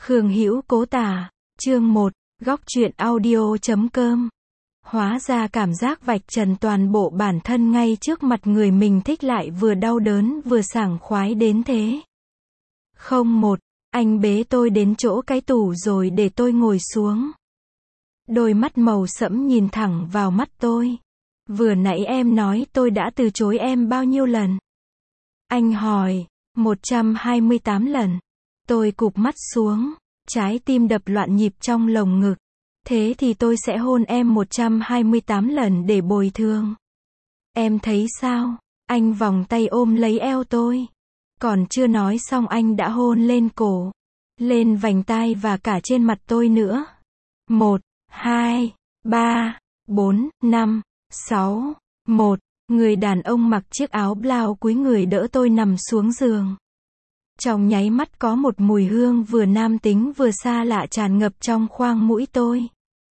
Khương Hữu Cố tả, chương 1, góc truyện audio.com. Hóa ra cảm giác vạch trần toàn bộ bản thân ngay trước mặt người mình thích lại vừa đau đớn vừa sảng khoái đến thế. Không một, anh bế tôi đến chỗ cái tủ rồi để tôi ngồi xuống. Đôi mắt màu sẫm nhìn thẳng vào mắt tôi. Vừa nãy em nói tôi đã từ chối em bao nhiêu lần? Anh hỏi, 128 lần. Tôi cụp mắt xuống, trái tim đập loạn nhịp trong lồng ngực. Thế thì tôi sẽ hôn em 128 lần để bồi thường. Em thấy sao? Anh vòng tay ôm lấy eo tôi. Còn chưa nói xong anh đã hôn lên cổ, lên vành tai và cả trên mặt tôi nữa. 1, 2, 3, 4, 5, 6, 1. Người đàn ông mặc chiếc áo blau cúi người đỡ tôi nằm xuống giường. Trong nháy mắt có một mùi hương vừa nam tính vừa xa lạ tràn ngập trong khoang mũi tôi.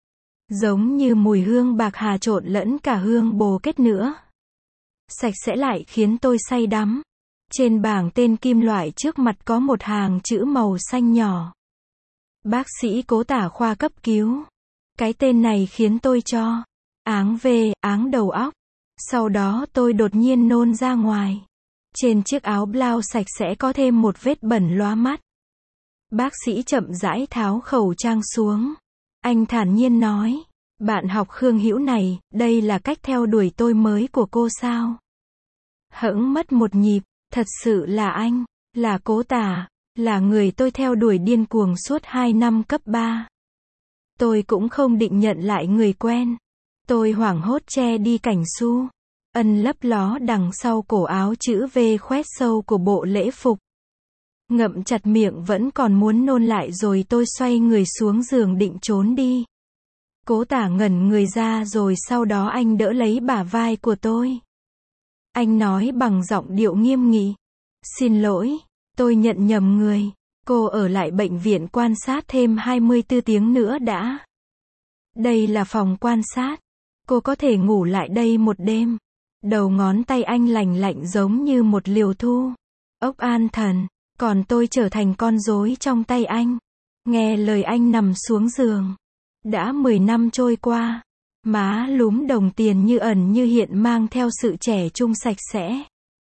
Giống như mùi hương bạc hà trộn lẫn cả hương bồ kết nữa. Sạch sẽ lại khiến tôi say đắm. Trên bảng tên kim loại trước mặt có một hàng chữ màu xanh nhỏ. Bác sĩ Cố tả khoa cấp cứu. Cái tên này khiến tôi cho áng đầu óc. Sau đó tôi đột nhiên nôn ra ngoài. Trên chiếc áo blau sạch sẽ có thêm một vết bẩn lóa mắt. Bác sĩ chậm rãi tháo khẩu trang xuống. Anh thản nhiên nói, bạn học Khương Hữu này, đây là cách theo đuổi tôi mới của cô sao? Hững mất một nhịp, thật sự là anh, là Cố tả, là người tôi theo đuổi điên cuồng suốt 2 năm cấp 3. Tôi cũng không định nhận lại người quen. Tôi hoảng hốt che đi cảnh su ân lấp ló đằng sau cổ áo chữ V khoét sâu của bộ lễ phục. Ngậm chặt miệng vẫn còn muốn nôn lại rồi tôi xoay người xuống giường định trốn đi. Cố tả ngẩn người ra rồi sau đó anh đỡ lấy bả vai của tôi. Anh nói bằng giọng điệu nghiêm nghị. Xin lỗi, tôi nhận nhầm người. Cô ở lại bệnh viện quan sát thêm 24 tiếng nữa đã. Đây là phòng quan sát. Cô có thể ngủ lại đây một đêm. Đầu ngón tay anh lành lạnh giống như một liều thu. Ốc an thần. Còn tôi trở thành con rối trong tay anh. Nghe lời anh nằm xuống giường. Đã 10 năm trôi qua. Má lúm đồng tiền như ẩn như hiện mang theo sự trẻ trung sạch sẽ.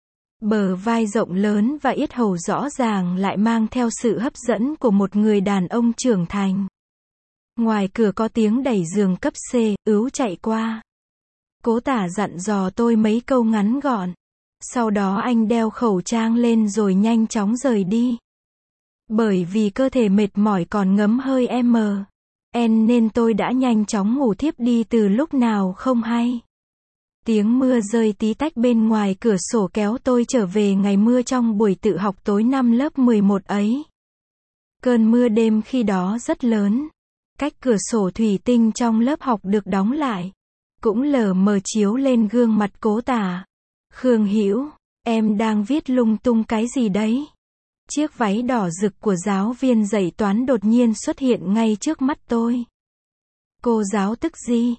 Bờ vai rộng lớn và yết hầu rõ ràng lại mang theo sự hấp dẫn của một người đàn ông trưởng thành. Ngoài cửa có tiếng đẩy giường cấp C, ứu chạy qua. Cố tả dặn dò tôi mấy câu ngắn gọn. Sau đó anh đeo khẩu trang lên rồi nhanh chóng rời đi. Bởi vì cơ thể mệt mỏi còn ngấm hơi nên tôi đã nhanh chóng ngủ thiếp đi từ lúc nào không hay. Tiếng mưa rơi tí tách bên ngoài cửa sổ kéo tôi trở về ngày mưa trong buổi tự học tối năm lớp 11 ấy. Cơn mưa đêm khi đó rất lớn. Cách cửa sổ thủy tinh trong lớp học được đóng lại. Cũng lờ mờ chiếu lên gương mặt Cố tả. Khương Hữu, em đang viết lung tung cái gì đấy? Chiếc váy đỏ rực của giáo viên dạy toán đột nhiên xuất hiện ngay trước mắt tôi. Cô giáo tức gì?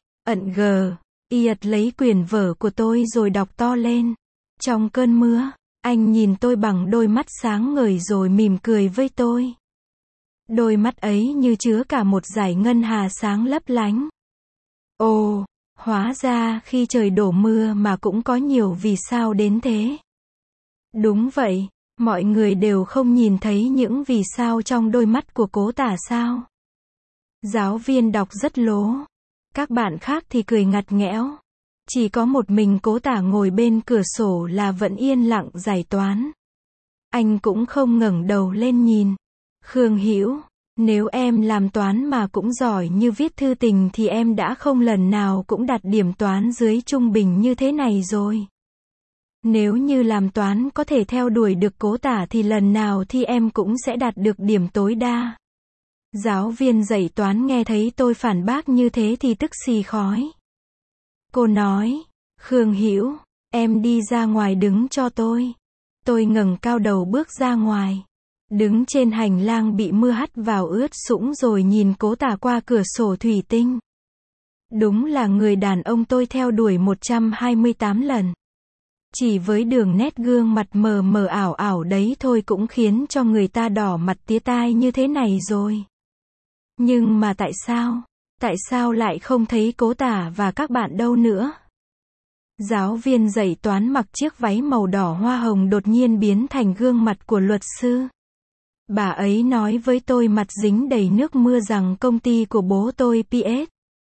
Iật lấy quyển vở của tôi rồi đọc to lên. Trong cơn mưa, anh nhìn tôi bằng đôi mắt sáng ngời rồi mỉm cười với tôi. Đôi mắt ấy như chứa cả một dải ngân hà sáng lấp lánh. Ồ, hóa ra khi trời đổ mưa mà cũng có nhiều vì sao đến thế. Đúng vậy, mọi người đều không nhìn thấy những vì sao trong đôi mắt của Cố tả sao? Giáo viên đọc rất lố. Các bạn khác thì cười ngặt nghẽo. Chỉ có một mình Cố tả ngồi bên cửa sổ là vẫn yên lặng giải toán. Anh cũng không ngẩng đầu lên nhìn. Khương Hữu, nếu em làm toán mà cũng giỏi như viết thư tình thì em đã không lần nào cũng đạt điểm toán dưới trung bình như thế này rồi. Nếu như làm toán có thể theo đuổi được Cố tả thì lần nào thì em cũng sẽ đạt được điểm tối đa. Giáo viên dạy toán nghe thấy tôi phản bác như thế thì tức xì khói. Cô nói, Khương Hữu, em đi ra ngoài đứng cho tôi. Tôi ngẩng cao đầu bước ra ngoài. Đứng trên hành lang bị mưa hắt vào ướt sũng rồi nhìn Cố tả qua cửa sổ thủy tinh. Đúng là người đàn ông tôi theo đuổi 128 lần. Chỉ với đường nét gương mặt mờ mờ ảo ảo đấy thôi cũng khiến cho người ta đỏ mặt tía tai như thế này rồi. Nhưng mà tại sao? Tại sao lại không thấy Cố Tả và các bạn đâu nữa? Giáo viên dạy toán mặc chiếc váy màu đỏ hoa hồng đột nhiên biến thành gương mặt của luật sư. Bà ấy nói với tôi mặt dính đầy nước mưa rằng công ty của bố tôi PS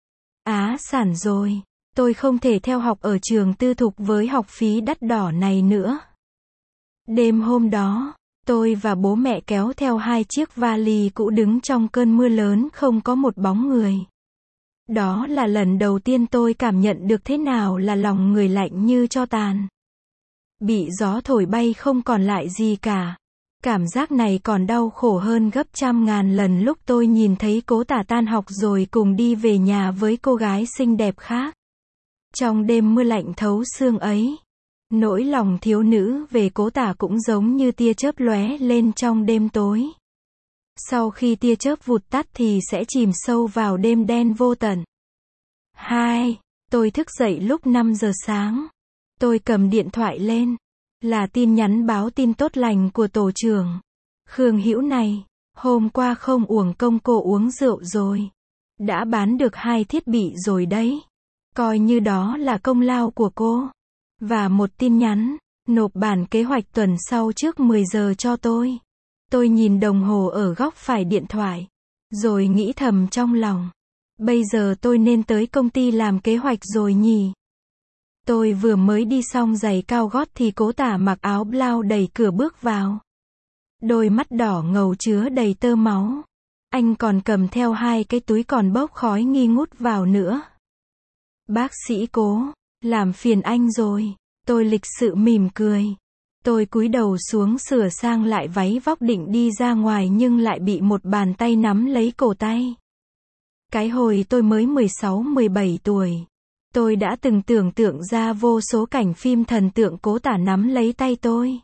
sản rồi. Tôi không thể theo học ở trường tư thục với học phí đắt đỏ này nữa. Đêm hôm đó, tôi và bố mẹ kéo theo 2 chiếc vali cũ đứng trong cơn mưa lớn không có một bóng người. Đó là lần đầu tiên tôi cảm nhận được thế nào là lòng người lạnh như tro tàn. Bị gió thổi bay không còn lại gì cả. Cảm giác này còn đau khổ hơn gấp trăm ngàn lần lúc tôi nhìn thấy Cố Tả tan học rồi cùng đi về nhà với cô gái xinh đẹp khác. Trong đêm mưa lạnh thấu xương ấy, nỗi lòng thiếu nữ về Cố Tả cũng giống như tia chớp lóe lên trong đêm tối. Sau khi tia chớp vụt tắt thì sẽ chìm sâu vào đêm đen vô tận. 2. Tôi thức dậy lúc 5 giờ sáng. Tôi cầm điện thoại lên. Là tin nhắn báo tin tốt lành của tổ trưởng. Khương Hữu này, hôm qua không uổng công cô uống rượu rồi. Đã bán được 2 thiết bị rồi đấy. Coi như đó là công lao của cô. Và một tin nhắn, nộp bản kế hoạch tuần sau trước 10 giờ cho tôi. Tôi nhìn đồng hồ ở góc phải điện thoại. Rồi nghĩ thầm trong lòng. Bây giờ tôi nên tới công ty làm kế hoạch rồi nhỉ? Tôi vừa mới đi xong giày cao gót thì Cố Tả mặc áo blau đẩy cửa bước vào. Đôi mắt đỏ ngầu chứa đầy tơ máu. Anh còn cầm theo 2 cái túi còn bốc khói nghi ngút vào nữa. Bác sĩ Cố, làm phiền anh rồi. Tôi lịch sự mỉm cười. Tôi cúi đầu xuống sửa sang lại váy vóc định đi ra ngoài nhưng lại bị một bàn tay nắm lấy cổ tay. Cái hồi tôi mới 16-17 tuổi. Tôi đã từng tưởng tượng ra vô số cảnh phim thần tượng Cố Tả nắm lấy tay tôi.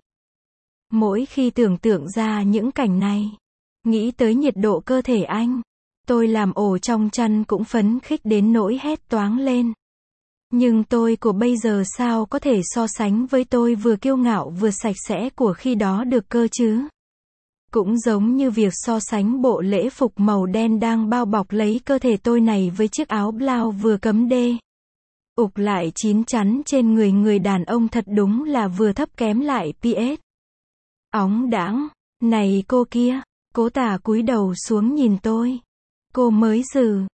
Mỗi khi tưởng tượng ra những cảnh này, nghĩ tới nhiệt độ cơ thể anh, tôi làm ổ trong chăn cũng phấn khích đến nỗi hét toáng lên. Nhưng tôi của bây giờ sao có thể so sánh với tôi vừa kiêu ngạo vừa sạch sẽ của khi đó được cơ chứ? Cũng giống như việc so sánh bộ lễ phục màu đen đang bao bọc lấy cơ thể tôi này với chiếc áo blau vừa cấm đê ục lại chín chắn trên người người đàn ông thật đúng là vừa thấp kém lại PS. Óng đãng, này cô kia, Cố Tả cúi đầu xuống nhìn tôi. Cô mới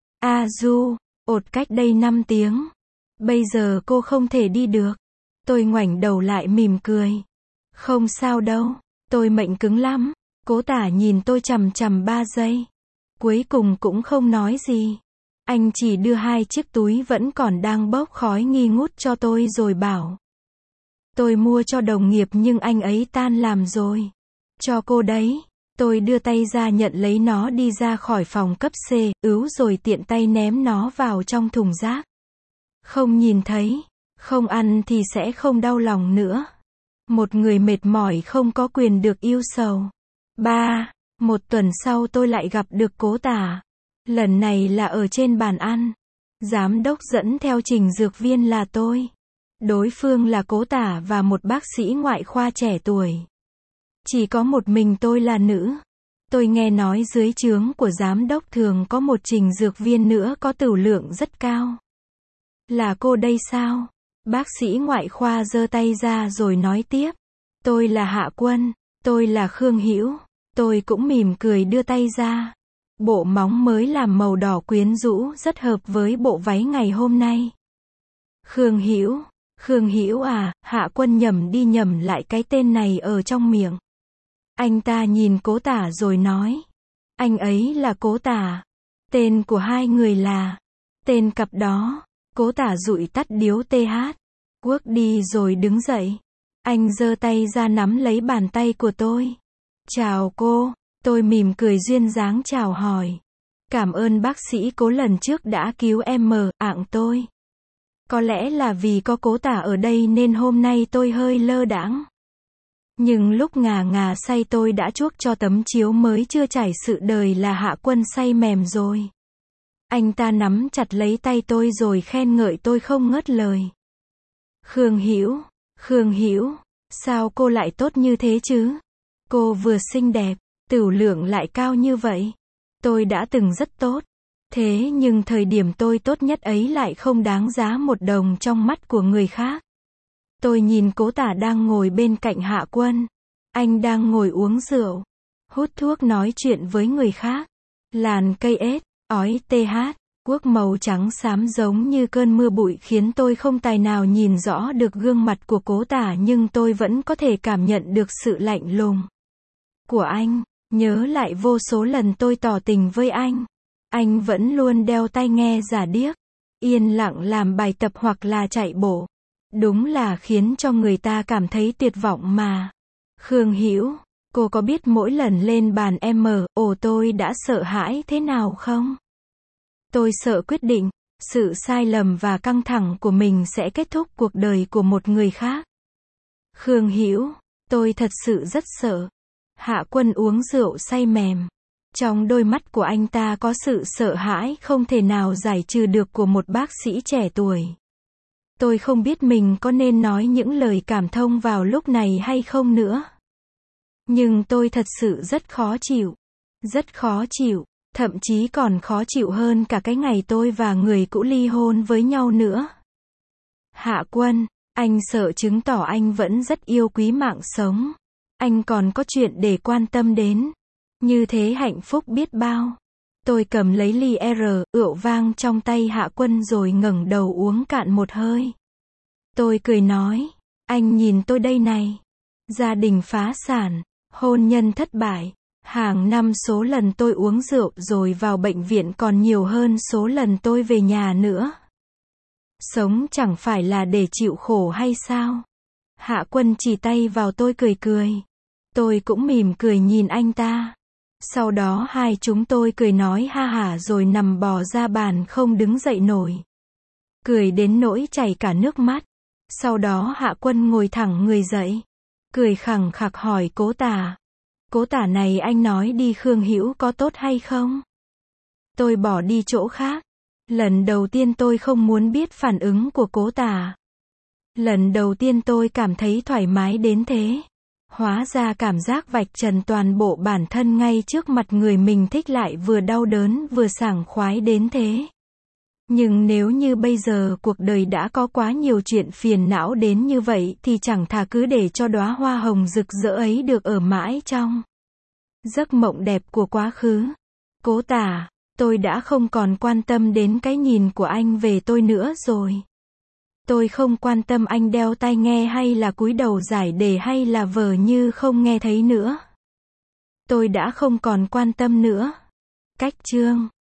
Du, ột cách đây 5 tiếng. Bây giờ cô không thể đi được. Tôi ngoảnh đầu lại mỉm cười. Không sao đâu, tôi mệnh cứng lắm. Cố Tả nhìn tôi chằm chằm 3 giây. Cuối cùng cũng không nói gì. Anh chỉ đưa 2 chiếc túi vẫn còn đang bốc khói nghi ngút cho tôi rồi bảo. Tôi mua cho đồng nghiệp nhưng anh ấy tan làm rồi. Cho cô đấy. Tôi đưa tay ra nhận lấy nó đi ra khỏi phòng cấp C, rồi tiện tay ném nó vào trong thùng rác. Không nhìn thấy, không ăn thì sẽ không đau lòng nữa. Một người mệt mỏi không có quyền được yêu sầu. 3. Một tuần sau tôi lại gặp được Cố Tả. Lần này là ở trên bàn ăn. Giám đốc dẫn theo trình dược viên là tôi. Đối phương là Cố Tả và một bác sĩ ngoại khoa trẻ tuổi. Chỉ có một mình tôi là nữ. Tôi nghe nói dưới trướng của giám đốc thường có một trình dược viên nữa có tửu lượng rất cao. Là cô đây sao? Bác sĩ ngoại khoa giơ tay ra rồi nói tiếp. Tôi là Hạ Quân. Tôi là Khương Hữu. Tôi cũng mỉm cười đưa tay ra. Bộ móng mới làm màu đỏ quyến rũ rất hợp với bộ váy ngày hôm nay. Khương Hữu à, Hạ Quân nhẩm đi nhẩm lại cái tên này ở trong miệng. Anh ta nhìn Cố Tả rồi nói. Anh ấy là Cố Tả. Tên của 2 người là. Tên cặp đó. Cố Tả dụi tắt điếu TH. Quốc đi rồi đứng dậy. Anh giơ tay ra nắm lấy bàn tay của tôi. Chào cô. Tôi mỉm cười duyên dáng chào hỏi. Cảm ơn bác sĩ Cố lần trước đã cứu em ạng tôi. Có lẽ là vì có Cố Tả ở đây nên hôm nay tôi hơi lơ đãng. Nhưng lúc ngà say tôi đã chuốc cho tấm chiếu mới chưa trải sự đời là Hạ Quân say mềm rồi. Anh ta nắm chặt lấy tay tôi rồi khen ngợi tôi không ngớt lời. Khương Hữu, sao cô lại tốt như thế chứ? Cô vừa xinh đẹp, tửu lượng lại cao như vậy. Tôi đã từng rất tốt. Thế nhưng thời điểm tôi tốt nhất ấy lại không đáng giá một đồng trong mắt của người khác. Tôi nhìn Cố Tả đang ngồi bên cạnh Hạ Quân. Anh đang ngồi uống rượu, hút thuốc nói chuyện với người khác. Làn cây ếch, ói TH, cuốc màu trắng xám giống như cơn mưa bụi khiến tôi không tài nào nhìn rõ được gương mặt của Cố Tả, nhưng tôi vẫn có thể cảm nhận được sự lạnh lùng của anh. Nhớ lại vô số lần tôi tỏ tình với anh vẫn luôn đeo tai nghe giả điếc, yên lặng làm bài tập hoặc là chạy bộ. Đúng là khiến cho người ta cảm thấy tuyệt vọng mà. Khương Hữu, cô có biết mỗi lần lên bàn MO tôi đã sợ hãi thế nào không? Tôi sợ quyết định, sự sai lầm và căng thẳng của mình sẽ kết thúc cuộc đời của một người khác. Khương Hữu, tôi thật sự rất sợ. Hạ Quân uống rượu say mềm. Trong đôi mắt của anh ta có sự sợ hãi không thể nào giải trừ được của một bác sĩ trẻ tuổi. Tôi không biết mình có nên nói những lời cảm thông vào lúc này hay không nữa. Nhưng tôi thật sự rất khó chịu. Rất khó chịu. Thậm chí còn khó chịu hơn cả cái ngày tôi và người cũ ly hôn với nhau nữa. Hạ Quân, anh sợ chứng tỏ anh vẫn rất yêu quý mạng sống. Anh còn có chuyện để quan tâm đến. Như thế hạnh phúc biết bao. Tôi cầm lấy ly rượu vang trong tay Hạ Quân rồi ngẩng đầu uống cạn một hơi. Tôi cười nói, anh nhìn tôi đây này. Gia đình phá sản, hôn nhân thất bại. Hàng năm số lần tôi uống rượu rồi vào bệnh viện còn nhiều hơn số lần tôi về nhà nữa. Sống chẳng phải là để chịu khổ hay sao? Hạ Quân chỉ tay vào tôi cười cười. Tôi cũng mỉm cười nhìn anh ta. Sau đó hai chúng tôi cười nói ha hả rồi nằm bò ra bàn không đứng dậy nổi. Cười đến nỗi chảy cả nước mắt. Sau đó Hạ Quân ngồi thẳng người dậy. Cười khẳng khặc hỏi Cố Tả. Cố Tả này anh nói đi Khương Hữu có tốt hay không? Tôi bỏ đi chỗ khác. Lần đầu tiên tôi không muốn biết phản ứng của Cố Tả. Lần đầu tiên tôi cảm thấy thoải mái đến thế. Hóa ra cảm giác vạch trần toàn bộ bản thân ngay trước mặt người mình thích lại vừa đau đớn vừa sảng khoái đến thế. Nhưng nếu như bây giờ cuộc đời đã có quá nhiều chuyện phiền não đến như vậy thì chẳng thà cứ để cho đóa hoa hồng rực rỡ ấy được ở mãi trong giấc mộng đẹp của quá khứ. Cố Tả, tôi đã không còn quan tâm đến cái nhìn của anh về tôi nữa rồi. Tôi không quan tâm anh đeo tai nghe hay là cúi đầu giải đề hay là vờ như không nghe thấy nữa. Tôi đã không còn quan tâm nữa. Cách chương